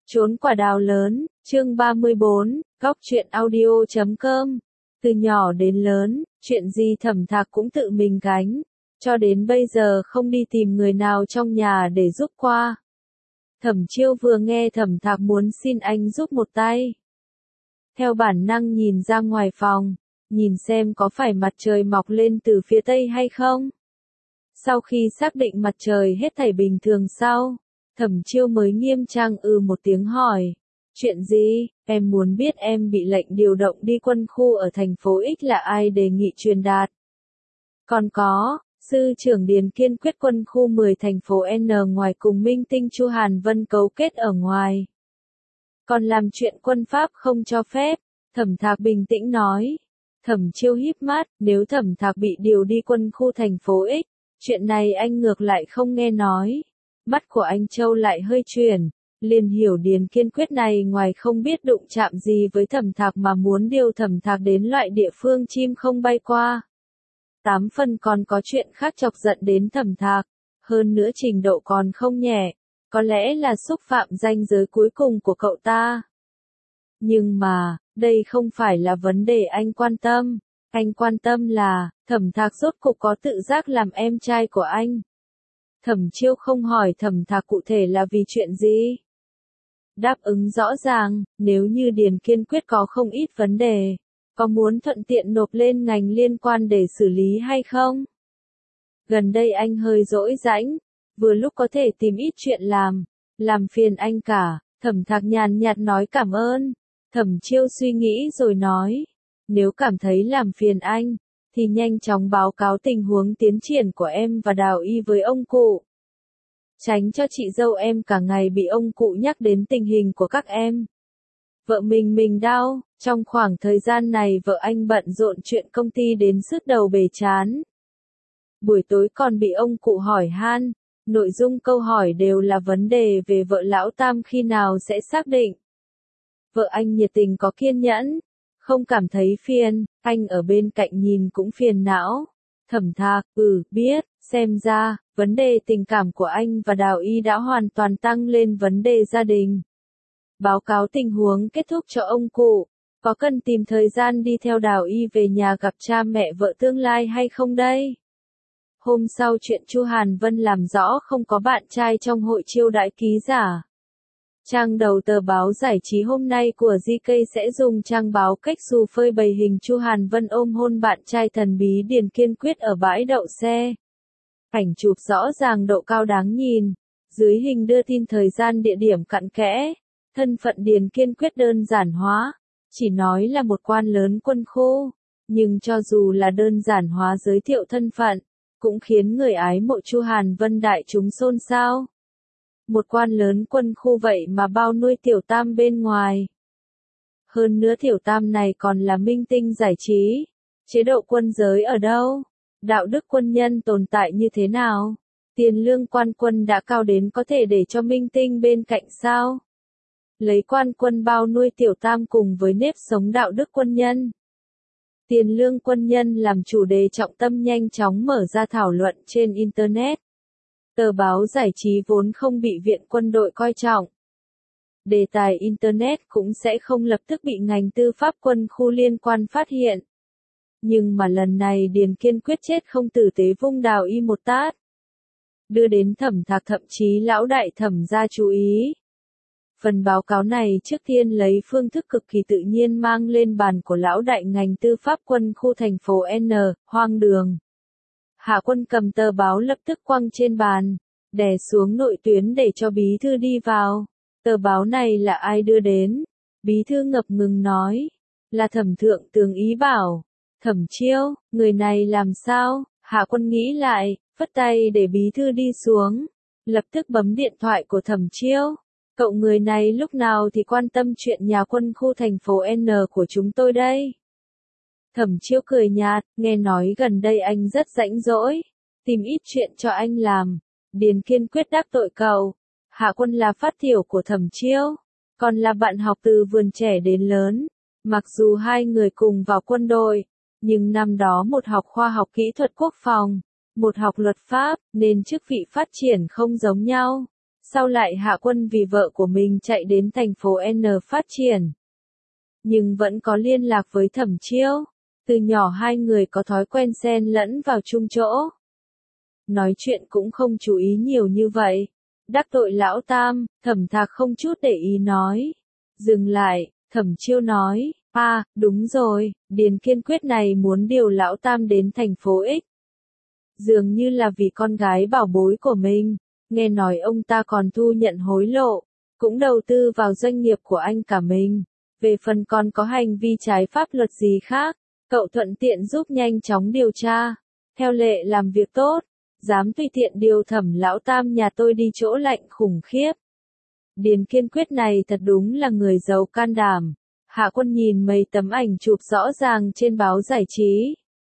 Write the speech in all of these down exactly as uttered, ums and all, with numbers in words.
Trốn quả đào lớn, chương ba mươi bốn, góc truyện audio chấm com. Từ nhỏ đến lớn, chuyện gì Thẩm Thạc cũng tự mình gánh, cho đến bây giờ không đi tìm người nào trong nhà để giúp qua. Thẩm Chiêu vừa nghe Thẩm Thạc muốn xin anh giúp một tay, theo bản năng nhìn ra ngoài phòng, nhìn xem có phải mặt trời mọc lên từ phía tây hay không. Sau khi xác định mặt trời hết thảy bình thường sau, Thẩm Chiêu mới nghiêm trang ư một tiếng hỏi, chuyện gì, em muốn biết em bị lệnh điều động đi quân khu ở thành phố X là ai đề nghị truyền đạt. Còn có, sư trưởng Điền kiên quyết quân khu mười thành phố N ngoài cùng minh tinh Chu Hàn Vân cấu kết ở ngoài. Còn làm chuyện quân pháp không cho phép, Thẩm Thạc bình tĩnh nói. Thẩm Chiêu híp mắt, nếu Thẩm Thạc bị điều đi quân khu thành phố X, chuyện này anh ngược lại không nghe nói. Mắt của anh Châu lại hơi chuyển, liền hiểu Điền kiên quyết này ngoài không biết đụng chạm gì với Thẩm Thạc mà muốn điều Thẩm Thạc đến loại địa phương chim không bay qua. Tám phần còn có chuyện khác chọc giận đến Thẩm Thạc, hơn nữa trình độ còn không nhẹ, có lẽ là xúc phạm ranh giới cuối cùng của cậu ta. Nhưng mà, đây không phải là vấn đề anh quan tâm, anh quan tâm là, Thẩm Thạc rốt cục có tự giác làm em trai của anh. Thẩm Chiêu không hỏi Thẩm Thạc cụ thể là vì chuyện gì. Đáp ứng rõ ràng, nếu như Điền kiên quyết có không ít vấn đề, có muốn thuận tiện nộp lên ngành liên quan để xử lý hay không? Gần đây anh hơi rỗi rãnh, vừa lúc có thể tìm ít chuyện làm, làm phiền anh cả. Thẩm Thạc nhàn nhạt nói cảm ơn. Thẩm Chiêu suy nghĩ rồi nói, nếu cảm thấy làm phiền anh, thì nhanh chóng báo cáo tình huống tiến triển của em và Đào Y với ông cụ. Tránh cho chị dâu em cả ngày bị ông cụ nhắc đến tình hình của các em. Vợ mình mình đau, trong khoảng thời gian này vợ anh bận rộn chuyện công ty đến sứt đầu bể chán. Buổi tối còn bị ông cụ hỏi han, nội dung câu hỏi đều là vấn đề về vợ lão Tam khi nào sẽ xác định. Vợ anh nhiệt tình có kiên nhẫn, không cảm thấy phiền, anh ở bên cạnh nhìn cũng phiền não. Thẩm Thạc, ừ, biết, xem ra, vấn đề tình cảm của anh và Đào Y đã hoàn toàn tăng lên vấn đề gia đình. Báo cáo tình huống kết thúc cho ông cụ, có cần tìm thời gian đi theo Đào Y về nhà gặp cha mẹ vợ tương lai hay không đây? Hôm sau chuyện Chu Hàn Vân làm rõ không có bạn trai trong hội chiêu đãi ký giả. Trang đầu tờ báo giải trí hôm nay của giê ca sẽ dùng trang báo cách xù phơi bày hình Chu Hàn Vân ôm hôn bạn trai thần bí Điền kiên quyết ở bãi đậu xe. Ảnh chụp rõ ràng độ cao đáng nhìn, dưới hình đưa tin thời gian địa điểm cặn kẽ, thân phận Điền kiên quyết đơn giản hóa, chỉ nói là một quan lớn quân khu, nhưng cho dù là đơn giản hóa giới thiệu thân phận, cũng khiến người ái mộ Chu Hàn Vân đại chúng xôn xao. Một quan lớn quân khu vậy mà bao nuôi tiểu tam bên ngoài. Hơn nữa tiểu tam này còn là minh tinh giải trí. Chế độ quân giới ở đâu? Đạo đức quân nhân tồn tại như thế nào? Tiền lương quan quân đã cao đến có thể để cho minh tinh bên cạnh sao? Lấy quan quân bao nuôi tiểu tam cùng với nếp sống đạo đức quân nhân. Tiền lương quân nhân làm chủ đề trọng tâm nhanh chóng mở ra thảo luận trên Internet. Tờ báo giải trí vốn không bị viện quân đội coi trọng. Đề tài Internet cũng sẽ không lập tức bị ngành tư pháp quân khu liên quan phát hiện. Nhưng mà lần này Điền kiên quyết chết không tử tế vung Đào Y một tát. Đưa đến Thẩm Thạc thậm chí lão đại Thẩm gia chú ý. Phần báo cáo này trước tiên lấy phương thức cực kỳ tự nhiên mang lên bàn của lão đại ngành tư pháp quân khu thành phố N, hoang đường. Hạ Quân cầm tờ báo lập tức quăng trên bàn, đè xuống nội tuyến để cho bí thư đi vào. Tờ báo này là ai đưa đến? Bí thư ngập ngừng nói, là Thẩm Thượng tướng ý bảo. Thẩm Chiêu, người này làm sao? Hạ Quân nghĩ lại, phất tay để bí thư đi xuống, lập tức bấm điện thoại của Thẩm Chiêu. Cậu người này lúc nào thì quan tâm chuyện nhà quân khu thành phố N của chúng tôi đây? Thẩm Chiêu cười nhạt, nghe nói gần đây anh rất rãnh rỗi, tìm ít chuyện cho anh làm. Điền kiên quyết đáp tội cậu. Hạ Quân là phát tiểu của Thẩm Chiêu, còn là bạn học từ vườn trẻ đến lớn. Mặc dù hai người cùng vào quân đội, nhưng năm đó một học khoa học kỹ thuật quốc phòng, một học luật pháp, nên chức vị phát triển không giống nhau. Sau lại Hạ Quân vì vợ của mình chạy đến thành phố N phát triển. Nhưng vẫn có liên lạc với Thẩm Chiêu. Từ nhỏ hai người có thói quen xen lẫn vào chung chỗ. Nói chuyện cũng không chú ý nhiều như vậy. Đắc tội lão Tam, Thẩm Thạc không chút để ý nói. Dừng lại, Thẩm Chiêu nói, à, đúng rồi, Điền Kiên Quyết này muốn điều lão Tam đến thành phố X. Dường như là vì con gái bảo bối của mình, nghe nói ông ta còn thu nhận hối lộ, cũng đầu tư vào doanh nghiệp của anh cả mình. Về phần còn có hành vi trái pháp luật gì khác, cậu thuận tiện giúp nhanh chóng điều tra. Theo lệ làm việc tốt, dám tùy tiện điều Thẩm lão Tam nhà tôi đi chỗ lạnh khủng khiếp. Điền Kiên Quyết này thật đúng là người giàu can đảm. Hạ Quân nhìn mấy tấm ảnh chụp rõ ràng trên báo giải trí.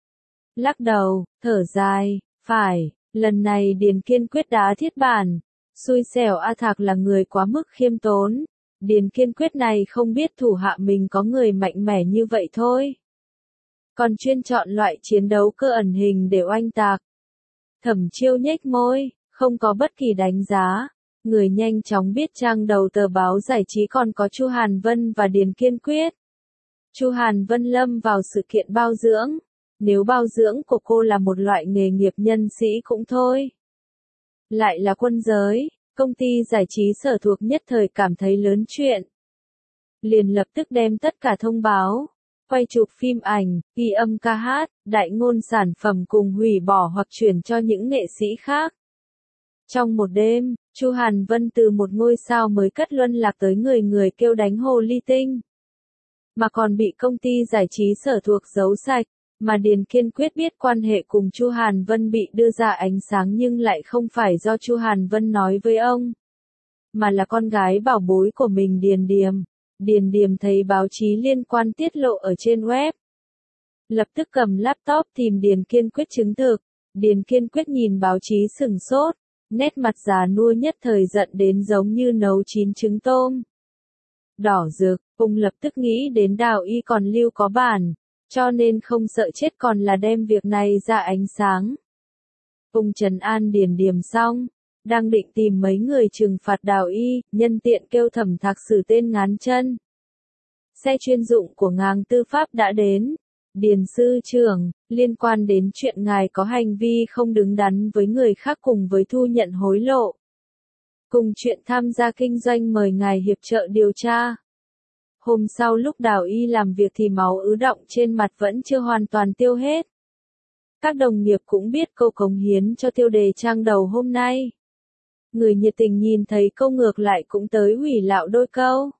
Lắc đầu, thở dài, phải, lần này Điền Kiên Quyết đá thiết bản. Xui xẻo A Thạc là người quá mức khiêm tốn. Điền Kiên Quyết này không biết thủ hạ mình có người mạnh mẽ như vậy thôi. Còn chuyên chọn loại chiến đấu cơ ẩn hình để oanh tạc. Thẩm Chiêu nhếch môi, không có bất kỳ đánh giá. Người nhanh chóng biết trang đầu tờ báo giải trí còn có Chu Hàn Vân và Điền Kiên Quyết. Chu Hàn Vân lâm vào sự kiện bao dưỡng. Nếu bao dưỡng của cô là một loại nghề nghiệp nhân sĩ cũng thôi. Lại là quân giới, công ty giải trí sở thuộc nhất thời cảm thấy lớn chuyện. Liền lập tức đem tất cả thông báo, quay chụp phim ảnh, ghi âm ca hát, đại ngôn sản phẩm cùng hủy bỏ hoặc chuyển cho những nghệ sĩ khác. Trong một đêm, Chu Hàn Vân từ một ngôi sao mới cất luân lạc tới người người kêu đánh hồ ly tinh. Mà còn bị công ty giải trí sở thuộc giấu sạch, mà Điền Kiên Quyết biết quan hệ cùng Chu Hàn Vân bị đưa ra ánh sáng nhưng lại không phải do Chu Hàn Vân nói với ông, mà là con gái bảo bối của mình Điền Điềm. Điền Điềm thấy báo chí liên quan tiết lộ ở trên web. Lập tức cầm laptop tìm Điền Kiên Quyết chứng thực. Điền Kiên Quyết nhìn báo chí sửng sốt, nét mặt già nua nhất thời giận đến giống như nấu chín trứng tôm. Đỏ rực, ông lập tức nghĩ đến Đào Y còn lưu có bản, cho nên không sợ chết còn là đem việc này ra ánh sáng. Ông trấn an Điền Điềm xong, đang định tìm mấy người trừng phạt Đào Y, nhân tiện kêu Thẩm Thạc xử tên ngán chân. Xe chuyên dụng của ngành tư pháp đã đến. Điền sư trưởng, liên quan đến chuyện ngài có hành vi không đứng đắn với người khác cùng với thu nhận hối lộ. Cùng chuyện tham gia kinh doanh mời ngài hiệp trợ điều tra. Hôm sau lúc Đào Y làm việc thì máu ứ đọng trên mặt vẫn chưa hoàn toàn tiêu hết. Các đồng nghiệp cũng biết câu cống hiến cho tiêu đề trang đầu hôm nay. Người nhiệt tình nhìn thấy câu ngược lại cũng tới hủy lạo đôi câu.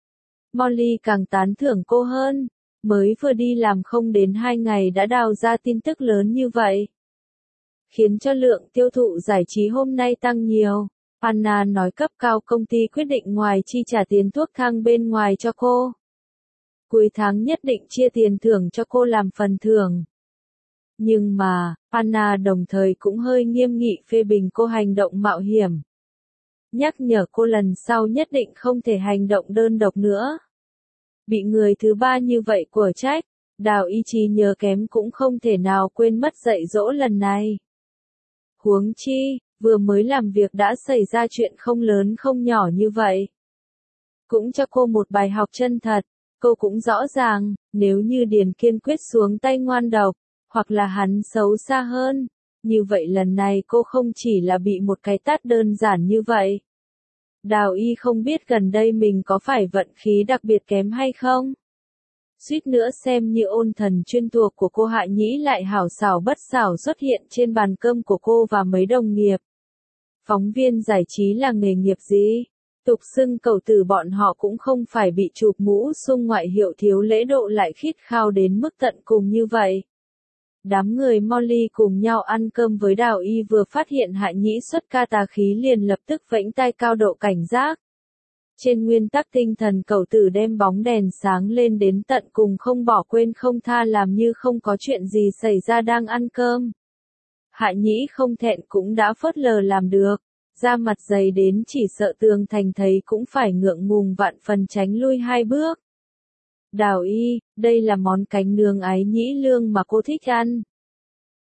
Molly càng tán thưởng cô hơn. Mới vừa đi làm không đến hai ngày đã đào ra tin tức lớn như vậy. Khiến cho lượng tiêu thụ giải trí hôm nay tăng nhiều. Anna nói cấp cao công ty quyết định ngoài chi trả tiền thuốc thang bên ngoài cho cô. Cuối tháng nhất định chia tiền thưởng cho cô làm phần thưởng. Nhưng mà, Anna đồng thời cũng hơi nghiêm nghị phê bình cô hành động mạo hiểm. Nhắc nhở cô lần sau nhất định không thể hành động đơn độc nữa. Bị người thứ ba như vậy của trách, Đào Y trí nhớ kém cũng không thể nào quên mất dạy dỗ lần này. Huống chi, vừa mới làm việc đã xảy ra chuyện không lớn không nhỏ như vậy. Cũng cho cô một bài học chân thật, cô cũng rõ ràng, nếu như Điền Kiên Quyết xuống tay ngoan độc, hoặc là hắn xấu xa hơn, như vậy lần này cô không chỉ là bị một cái tát đơn giản như vậy. Đào Y không biết gần đây mình có phải vận khí đặc biệt kém hay không? Suýt nữa xem như ôn thần chuyên thuộc của cô Hạ Nhĩ lại hảo xảo bất xảo xuất hiện trên bàn cơm của cô và mấy đồng nghiệp. Phóng viên giải trí là nghề nghiệp gì? Tục xưng cầu từ bọn họ cũng không phải bị chụp mũ sung ngoại hiệu thiếu lễ độ lại khít khao đến mức tận cùng như vậy. Đám người Molly cùng nhau ăn cơm với Đào Y vừa phát hiện Hạ Nhĩ xuất ca tà khí liền lập tức vẫy tay cao độ cảnh giác. Trên nguyên tắc tinh thần cầu tử đem bóng đèn sáng lên đến tận cùng không bỏ quên không tha làm như không có chuyện gì xảy ra đang ăn cơm. Hạ Nhĩ không thẹn cũng đã phớt lờ làm được, da mặt dày đến chỉ sợ Tường Thành thấy cũng phải ngượng ngùng vạn phần tránh lui hai bước. Đào Y, đây là món cánh nướng ái nhĩ lương mà cô thích ăn.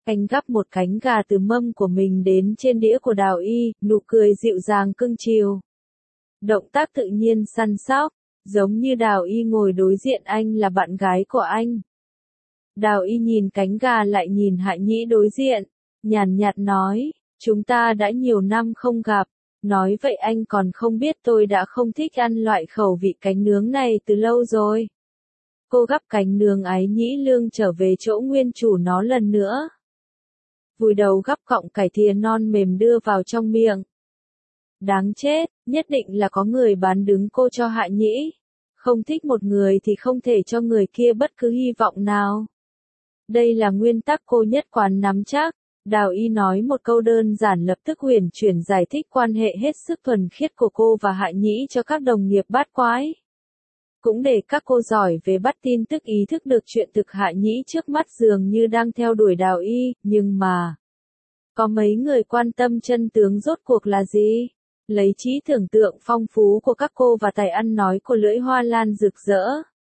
Anh gắp một cánh gà từ mâm của mình đến trên đĩa của Đào Y, nụ cười dịu dàng cưng chiều. Động tác tự nhiên săn sóc, giống như Đào Y ngồi đối diện anh là bạn gái của anh. Đào Y nhìn cánh gà lại nhìn Hạ Nhĩ đối diện, nhàn nhạt nói, chúng ta đã nhiều năm không gặp, nói vậy anh còn không biết tôi đã không thích ăn loại khẩu vị cánh nướng này từ lâu rồi. Cô gắp cánh nướng ái nhĩ lương trở về chỗ nguyên chủ nó lần nữa. Vùi đầu gắp cọng cải thìa non mềm đưa vào trong miệng. Đáng chết, nhất định là có người bán đứng cô cho Hạ Nhĩ. Không thích một người thì không thể cho người kia bất cứ hy vọng nào. Đây là nguyên tắc cô nhất quán nắm chắc. Đào Y nói một câu đơn giản lập tức huyền chuyển giải thích quan hệ hết sức thuần khiết của cô và Hạ Nhĩ cho các đồng nghiệp bát quái. Cũng để các cô giỏi về bắt tin tức ý thức được chuyện thực Hạ Nhĩ trước mắt dường như đang theo đuổi Đào Y, nhưng mà có mấy người quan tâm chân tướng rốt cuộc là gì? Lấy trí tưởng tượng phong phú của các cô và tài ăn nói của Lưỡi Hoa Lan rực rỡ.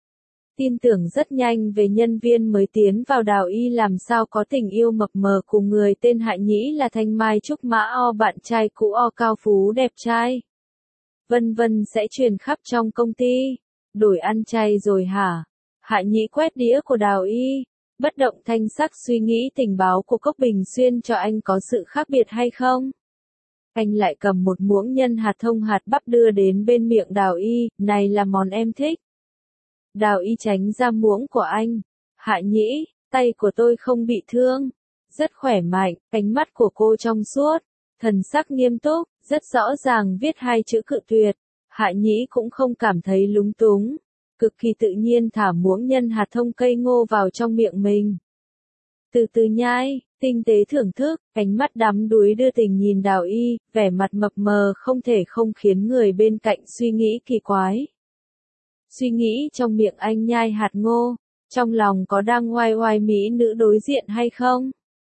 Tin tưởng rất nhanh về nhân viên mới tiến vào Đào Y làm sao có tình yêu mập mờ cùng người tên Hạ Nhĩ là Thanh Mai Trúc Mã O bạn trai cũ O cao phú đẹp trai. Vân vân sẽ truyền khắp trong công ty. Đổi ăn chay rồi hả? Hạ Nhĩ quét đĩa của Đào Y, bất động thanh sắc suy nghĩ tình báo của Cốc Bình Xuyên cho anh có sự khác biệt hay không? Anh lại cầm một muỗng nhân hạt thông hạt bắp đưa đến bên miệng Đào Y, này là món em thích. Đào Y tránh ra muỗng của anh. Hạ Nhĩ, tay của tôi không bị thương. Rất khỏe mạnh, ánh mắt của cô trong suốt. Thần sắc nghiêm túc, rất rõ ràng viết hai chữ cự tuyệt. Hạ Nhĩ cũng không cảm thấy lúng túng. Cực kỳ tự nhiên thả muỗng nhân hạt thông cây ngô vào trong miệng mình. Từ từ nhai, tinh tế thưởng thức, ánh mắt đắm đuối đưa tình nhìn Đào Y, vẻ mặt mập mờ không thể không khiến người bên cạnh suy nghĩ kỳ quái. Suy nghĩ trong miệng anh nhai hạt ngô, trong lòng có đang oai oai mỹ nữ đối diện hay không?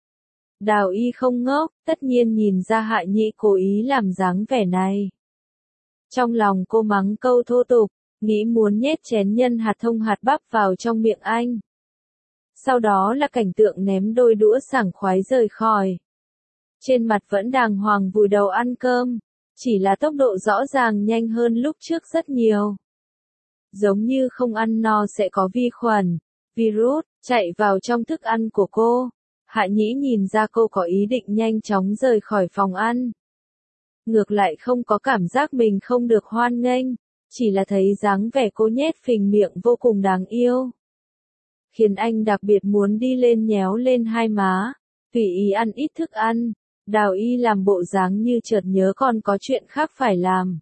Đào Y không ngốc, tất nhiên nhìn ra Hạ Nhĩ cố ý làm dáng vẻ này. Trong lòng cô mắng câu thô tục, nghĩ muốn nhét chén nhân hạt thông hạt bắp vào trong miệng anh. Sau đó là cảnh tượng ném đôi đũa sảng khoái rời khỏi. Trên mặt vẫn đàng hoàng vùi đầu ăn cơm, chỉ là tốc độ rõ ràng nhanh hơn lúc trước rất nhiều. Giống như không ăn no sẽ có vi khuẩn, virus, chạy vào trong thức ăn của cô. Hạ Nhĩ nhìn ra cô có ý định nhanh chóng rời khỏi phòng ăn. Ngược lại không có cảm giác mình không được hoan nghênh, chỉ là thấy dáng vẻ cô nhét phình miệng vô cùng đáng yêu. Khiến anh đặc biệt muốn đi lên nhéo lên hai má, tùy ý ăn ít thức ăn. Đào Y làm bộ dáng như chợt nhớ còn có chuyện khác phải làm.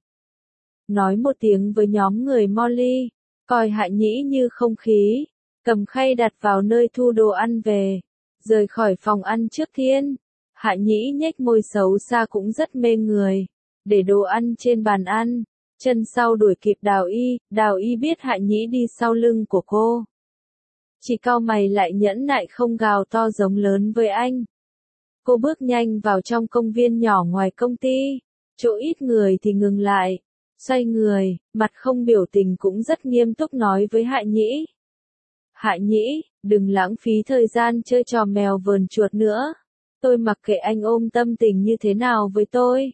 Nói một tiếng với nhóm người Molly, coi Hạ Nhĩ như không khí, cầm khay đặt vào nơi thu đồ ăn về, rời khỏi phòng ăn trước tiên. Hạ Nhĩ nhếch môi xấu xa cũng rất mê người, để đồ ăn trên bàn ăn, chân sau đuổi kịp Đào Y, Đào Y biết Hạ Nhĩ đi sau lưng của cô. Chỉ cau mày lại nhẫn nại không gào to giống lớn với anh. Cô bước nhanh vào trong công viên nhỏ ngoài công ty, chỗ ít người thì ngừng lại, xoay người, mặt không biểu tình cũng rất nghiêm túc nói với Hạ Nhĩ. Hạ Nhĩ, đừng lãng phí thời gian chơi trò mèo vờn chuột nữa. Tôi mặc kệ anh ôm tâm tình như thế nào với tôi.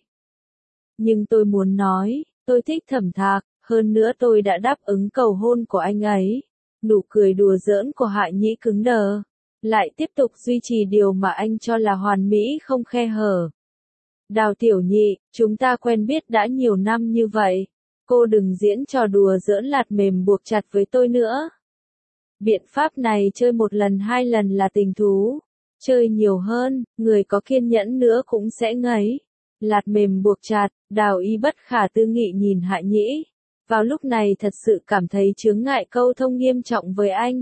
Nhưng tôi muốn nói, tôi thích Thẩm Thạc, hơn nữa tôi đã đáp ứng cầu hôn của anh ấy. Nụ cười đùa giỡn của Hạ Nhĩ cứng đờ, lại tiếp tục duy trì điều mà anh cho là hoàn mỹ không khe hở. Đào Tiểu Nhị, chúng ta quen biết đã nhiều năm như vậy, cô đừng diễn trò đùa giỡn lạt mềm buộc chặt với tôi nữa. Biện pháp này chơi một lần hai lần là tình thú, chơi nhiều hơn, người có kiên nhẫn nữa cũng sẽ ngấy. Lạt mềm buộc chặt, Đào Y bất khả tư nghị nhìn Hạ Nhĩ. Vào lúc này thật sự cảm thấy chướng ngại câu thông nghiêm trọng với anh.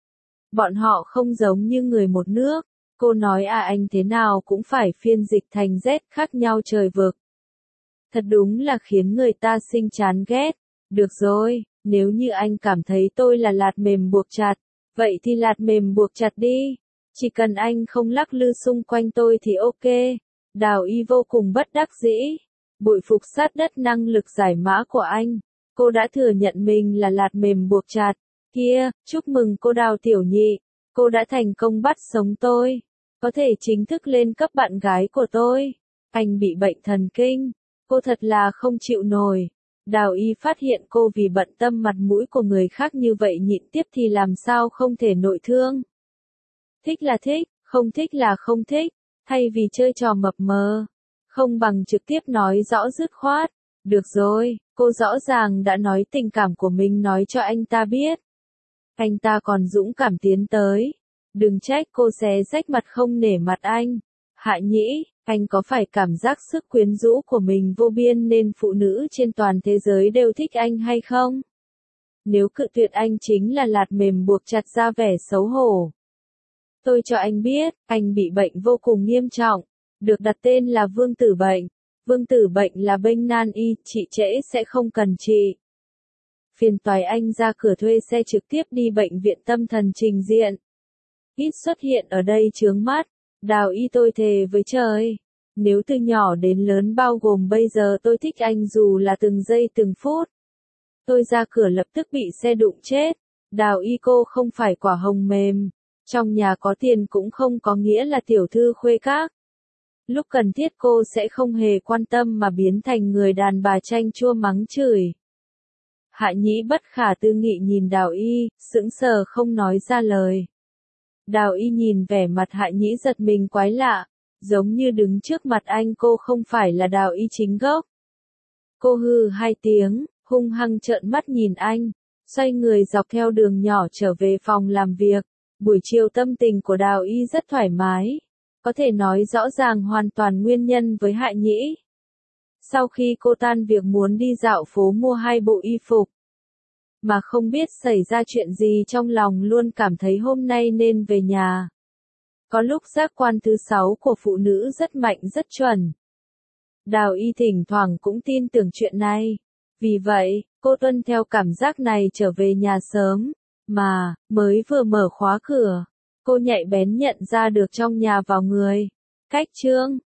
Bọn họ không giống như người một nước. Cô nói à anh thế nào cũng phải phiên dịch thành Z khác nhau trời vực. Thật đúng là khiến người ta sinh chán ghét. Được rồi, nếu như anh cảm thấy tôi là lạt mềm buộc chặt, vậy thì lạt mềm buộc chặt đi. Chỉ cần anh không lắc lư xung quanh tôi thì ok. Đào Y vô cùng bất đắc dĩ. Bội phục sát đất năng lực giải mã của anh. Cô đã thừa nhận mình là lạt mềm buộc chặt. Kia, chúc mừng cô Đào Tiểu Nhị. Cô đã thành công bắt sống tôi. có thể chính thức lên cấp bạn gái của tôi. Anh bị bệnh thần kinh. Cô thật là không chịu nổi. Đào Y phát hiện cô vì bận tâm mặt mũi của người khác như vậy nhịn tiếp thì làm sao không thể nội thương. Thích là thích, không thích là không thích, thay vì chơi trò mập mờ, không bằng trực tiếp nói rõ dứt khoát. Được rồi, cô rõ ràng đã nói tình cảm của mình nói cho anh ta biết. Anh ta còn dũng cảm tiến tới. Đừng trách cô xé rách mặt không nể mặt anh. Hạ Nhĩ, anh có phải cảm giác sức quyến rũ của mình vô biên nên phụ nữ trên toàn thế giới đều thích anh hay không? Nếu cự tuyệt anh chính là lạt mềm buộc chặt ra vẻ xấu hổ. Tôi cho anh biết, anh bị bệnh vô cùng nghiêm trọng, được đặt tên là vương tử bệnh. Vương tử bệnh là bệnh nan y, trị trễ sẽ không cần trị. Phiền toái anh ra cửa thuê xe trực tiếp đi bệnh viện tâm thần trình diện. Ít xuất hiện ở đây chướng mắt. Đào Y tôi thề với trời. Nếu từ nhỏ đến lớn bao gồm bây giờ tôi thích anh dù là từng giây từng phút. Tôi ra cửa lập tức bị xe đụng chết. Đào Y cô không phải quả hồng mềm. Trong nhà có tiền cũng không có nghĩa là tiểu thư khuê các. Lúc cần thiết cô sẽ không hề quan tâm mà biến thành người đàn bà chanh chua mắng chửi. Hạ Nhĩ bất khả tư nghị nhìn Đào Y, sững sờ không nói ra lời. Đào Y nhìn vẻ mặt Hạ Nhĩ giật mình quái lạ, giống như đứng trước mặt anh cô không phải là Đào Y chính gốc. Cô hừ hai tiếng, hung hăng trợn mắt nhìn anh, xoay người dọc theo đường nhỏ trở về phòng làm việc. Buổi chiều tâm tình của Đào Y rất thoải mái, có thể nói rõ ràng hoàn toàn nguyên nhân với Hạ Nhĩ. Sau khi cô tan việc muốn đi dạo phố mua hai bộ y phục, mà không biết xảy ra chuyện gì trong lòng luôn cảm thấy hôm nay nên về nhà. Có lúc giác quan thứ sáu của phụ nữ rất mạnh rất chuẩn. Đào Y thỉnh thoảng cũng tin tưởng chuyện này. Vì vậy, cô tuân theo cảm giác này trở về nhà sớm. Mà, mới vừa mở khóa cửa, cô nhạy bén nhận ra được trong nhà vào người. Cách chương